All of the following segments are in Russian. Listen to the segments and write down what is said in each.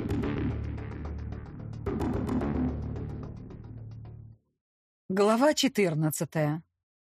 Глава 14.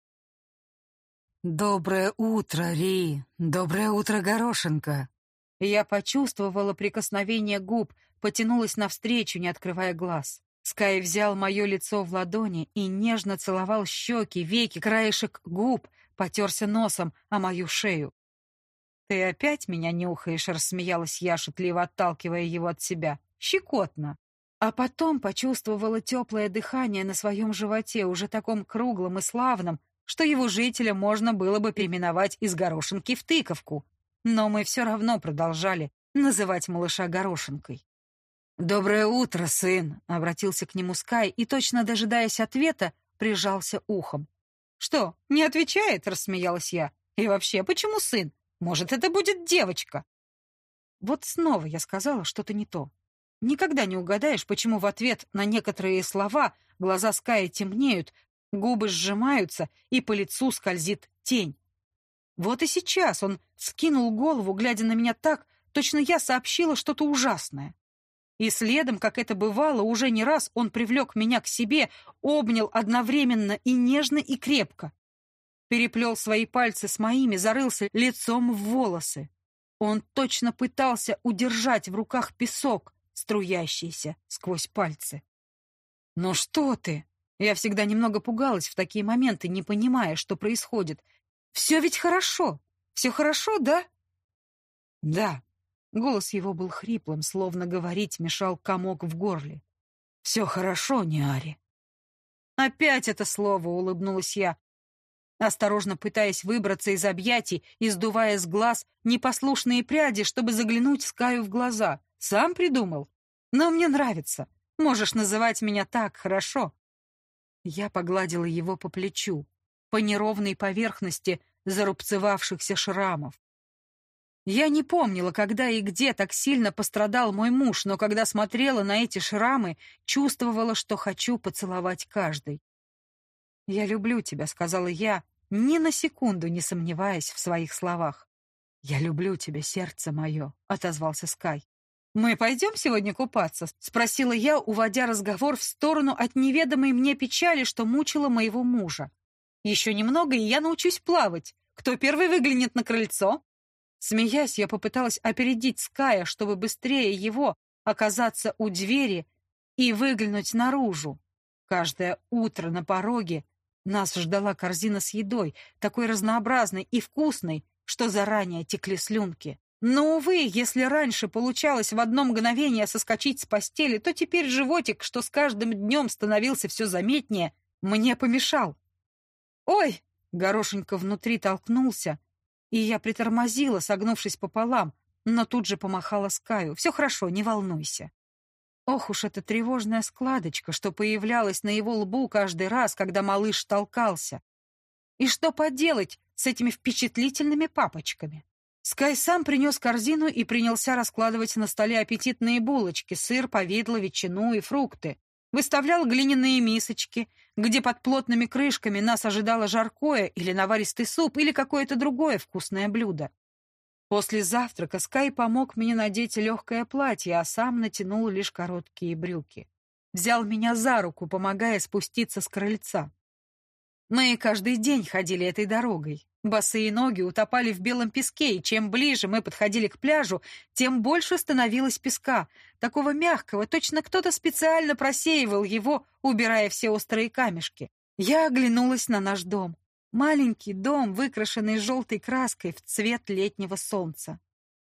«Доброе утро, Ри! Доброе утро, Горошинка!» Я почувствовала прикосновение губ, потянулась навстречу, не открывая глаз. Скай взял мое лицо в ладони и нежно целовал щеки, веки, краешек губ, потерся носом о мою шею. «Ты опять меня нюхаешь?» — рассмеялась я, шутливо отталкивая его от себя. «Щекотно!» А потом почувствовала теплое дыхание на своем животе, уже таком круглом и славном, что его жителя можно было бы переименовать из Горошинки в Тыковку. Но мы все равно продолжали называть малыша Горошинкой. «Доброе утро, сын!» — обратился к нему Скай и, точно дожидаясь ответа, прижался ухом. «Что, не отвечает?» — рассмеялась я. «И вообще, почему сын? Может, это будет девочка?» Вот снова я сказала что-то не то. Никогда не угадаешь, почему в ответ на некоторые слова глаза Ская темнеют, губы сжимаются, и по лицу скользит тень. Вот и сейчас он скинул голову, глядя на меня так, точно я сообщила что-то ужасное. И следом, как это бывало, уже не раз он привлек меня к себе, обнял одновременно и нежно, и крепко. Переплел свои пальцы с моими, зарылся лицом в волосы. Он точно пытался удержать в руках песок, струящийся сквозь пальцы. «Ну что ты?» Я всегда немного пугалась в такие моменты, не понимая, что происходит. «Все ведь хорошо. Все хорошо, да?» «Да». Голос его был хриплым, словно говорить мешал комок в горле. «Все хорошо, Ниари». «Опять это слово!» — улыбнулась я, осторожно пытаясь выбраться из объятий и сдувая с глаз непослушные пряди, чтобы заглянуть Скаю в глаза. «Сам придумал? Но мне нравится. Можешь называть меня так, хорошо?» Я погладила его по плечу, по неровной поверхности зарубцевавшихся шрамов. Я не помнила, когда и где так сильно пострадал мой муж, но когда смотрела на эти шрамы, чувствовала, что хочу поцеловать каждый. «Я люблю тебя», — сказала я, ни на секунду не сомневаясь в своих словах. «Я люблю тебя, сердце мое», — отозвался Скай. «Мы пойдем сегодня купаться?» — спросила я, уводя разговор в сторону от неведомой мне печали, что мучила моего мужа. «Еще немного, и я научусь плавать. Кто первый выглянет на крыльцо?» Смеясь, я попыталась опередить Ская, чтобы быстрее его оказаться у двери и выглянуть наружу. Каждое утро на пороге нас ждала корзина с едой, такой разнообразной и вкусной, что заранее текли слюнки. Но, увы, если раньше получалось в одно мгновение соскочить с постели, то теперь животик, что с каждым днем становился все заметнее, мне помешал. «Ой!» — Горошенька внутри толкнулся, и я притормозила, согнувшись пополам, но тут же помахала Скаю. «Все хорошо, не волнуйся». Ох уж эта тревожная складочка, что появлялась на его лбу каждый раз, когда малыш толкался. И что поделать с этими впечатлительными папочками? Скай сам принес корзину и принялся раскладывать на столе аппетитные булочки, сыр, повидло, ветчину и фрукты. Выставлял глиняные мисочки, где под плотными крышками нас ожидало жаркое или наваристый суп или какое-то другое вкусное блюдо. После завтрака Скай помог мне надеть легкое платье, а сам натянул лишь короткие брюки. Взял меня за руку, помогая спуститься с крыльца. Мы каждый день ходили этой дорогой. Босые ноги утопали в белом песке, и чем ближе мы подходили к пляжу, тем больше становилось песка, такого мягкого, точно кто-то специально просеивал его, убирая все острые камешки. Я оглянулась на наш дом. Маленький дом, выкрашенный желтой краской в цвет летнего солнца.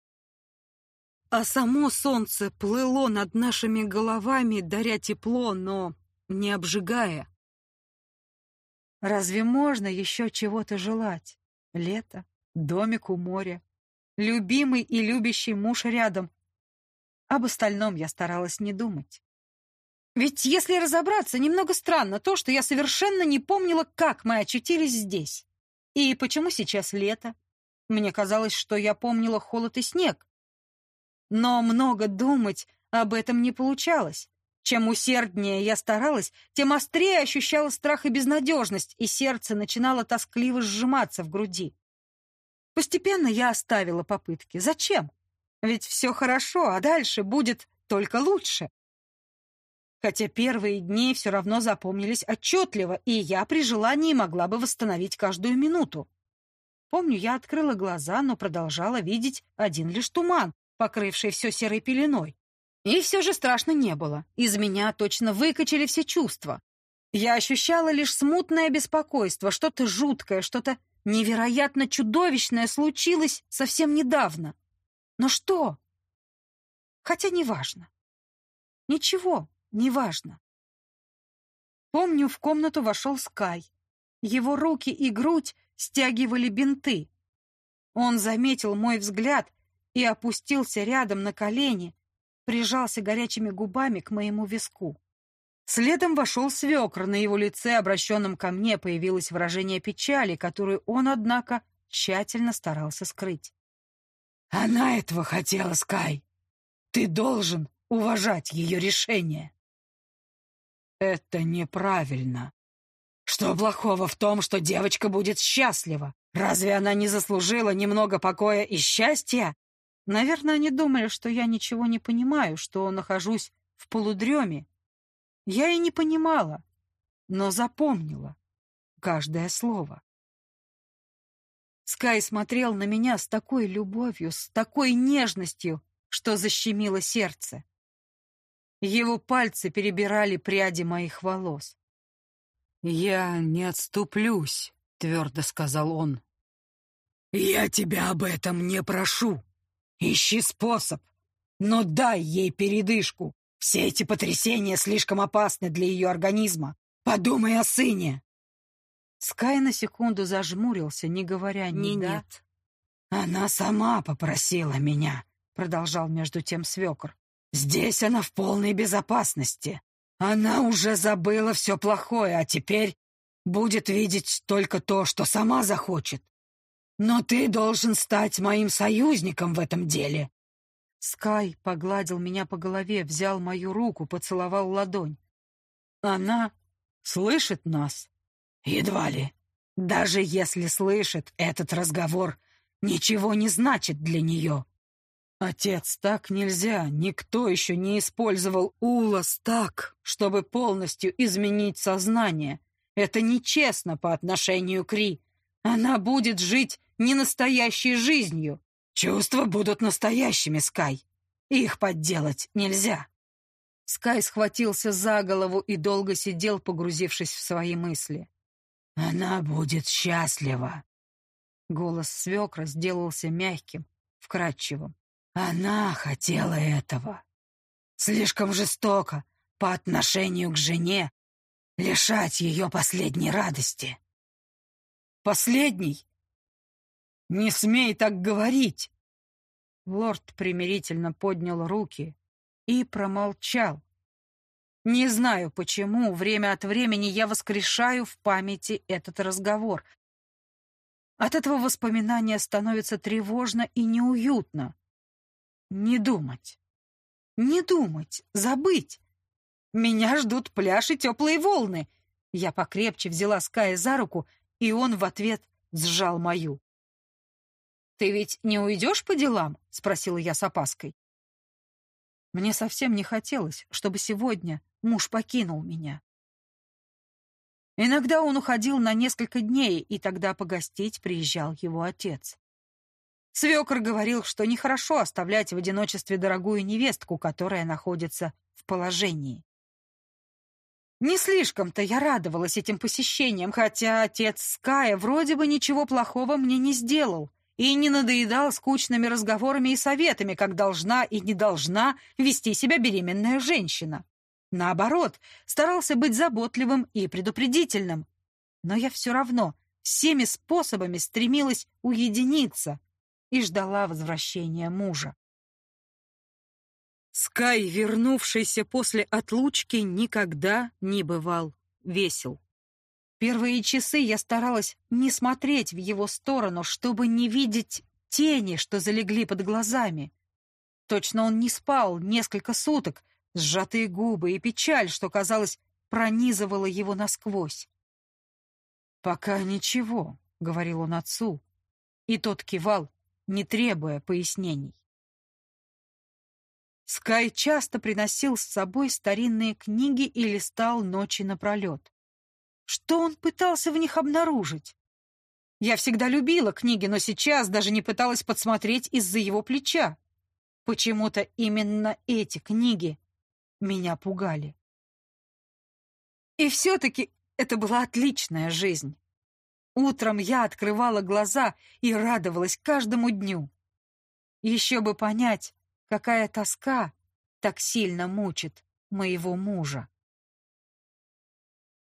А само солнце плыло над нашими головами, даря тепло, но не обжигая. Разве можно еще чего-то желать? Лето, домик у моря, любимый и любящий муж рядом. Об остальном я старалась не думать. Ведь, если разобраться, немного странно то, что я совершенно не помнила, как мы очутились здесь. И почему сейчас лето? Мне казалось, что я помнила холод и снег. Но много думать об этом не получалось. Чем усерднее я старалась, тем острее ощущала страх и безнадежность, и сердце начинало тоскливо сжиматься в груди. Постепенно я оставила попытки. Зачем? Ведь все хорошо, а дальше будет только лучше. Хотя первые дни все равно запомнились отчетливо, и я при желании могла бы восстановить каждую минуту. Помню, я открыла глаза, но продолжала видеть один лишь туман, покрывший все серой пеленой. И все же страшно не было. Из меня точно выкачали все чувства. Я ощущала лишь смутное беспокойство, что-то жуткое, что-то невероятно чудовищное случилось совсем недавно. Но что? Хотя неважно. Ничего неважно. Помню, в комнату вошел Скай. Его руки и грудь стягивали бинты. Он заметил мой взгляд и опустился рядом на колени, прижался горячими губами к моему виску. Следом вошел свекр. На его лице, обращенном ко мне, появилось выражение печали, которую он, однако, тщательно старался скрыть. «Она этого хотела, Скай. Ты должен уважать ее решение». «Это неправильно. Что плохого в том, что девочка будет счастлива? Разве она не заслужила немного покоя и счастья?» Наверное, они думали, что я ничего не понимаю, что нахожусь в полудреме. Я и не понимала, но запомнила каждое слово. Скай смотрел на меня с такой любовью, с такой нежностью, что защемило сердце. Его пальцы перебирали пряди моих волос. «Я не отступлюсь», — твердо сказал он. «Я тебя об этом не прошу. Ищи способ, но дай ей передышку. Все эти потрясения слишком опасны для ее организма. Подумай о сыне». Скай на секунду зажмурился, не говоря ни да. «Нет». «Она сама попросила меня», — продолжал между тем свекр. «Здесь она в полной безопасности. Она уже забыла все плохое, а теперь будет видеть только то, что сама захочет. Но ты должен стать моим союзником в этом деле». Скай погладил меня по голове, взял мою руку, поцеловал ладонь. «Она слышит нас?» «Едва ли. Даже если слышит, этот разговор ничего не значит для нее». «Отец, так нельзя. Никто еще не использовал Улас так, чтобы полностью изменить сознание. Это нечестно по отношению к Ри. Она будет жить не настоящей жизнью. Чувства будут настоящими, Скай. Их подделать нельзя». Скай схватился за голову и долго сидел, погрузившись в свои мысли. «Она будет счастлива». Голос свекра сделался мягким, вкрадчивым. «Она хотела этого. Слишком жестоко по отношению к жене лишать ее последней радости». «Последней? Не смей так говорить!» Лорд примирительно поднял руки и промолчал. Не знаю почему, время от времени я воскрешаю в памяти этот разговор. От этого воспоминания становится тревожно и неуютно. Не думать, забыть. Меня ждут пляж и теплые волны. Я покрепче взяла Ская за руку, и он в ответ сжал мою. «Ты ведь не уйдешь по делам?» — спросила я с опаской. Мне совсем не хотелось, чтобы сегодня муж покинул меня. Иногда он уходил на несколько дней, и тогда погостить приезжал его отец. Свекр говорил, что нехорошо оставлять в одиночестве дорогую невестку, которая находится в положении. Не слишком-то я радовалась этим посещениям, хотя отец Ская вроде бы ничего плохого мне не сделал и не надоедал скучными разговорами и советами, как должна и не должна вести себя беременная женщина. Наоборот, старался быть заботливым и предупредительным. Но я все равно всеми способами стремилась уединиться и ждала возвращения мужа. Скай, вернувшийся после отлучки, никогда не бывал весел. Первые часы я старалась не смотреть в его сторону, чтобы не видеть тени, что залегли под глазами. Точно он не спал несколько суток, сжатые губы и печаль, что, казалось, пронизывала его насквозь. «Пока ничего», — говорил он отцу, и тот кивал, не требуя пояснений. Скай часто приносил с собой старинные книги и листал ночи напролет. Что он пытался в них обнаружить? Я всегда любила книги, но сейчас даже не пыталась подсмотреть из-за его плеча. Почему-то именно эти книги меня пугали. И все-таки это была отличная жизнь. Утром я открывала глаза и радовалась каждому дню. Еще бы понять, какая тоска так сильно мучит моего мужа.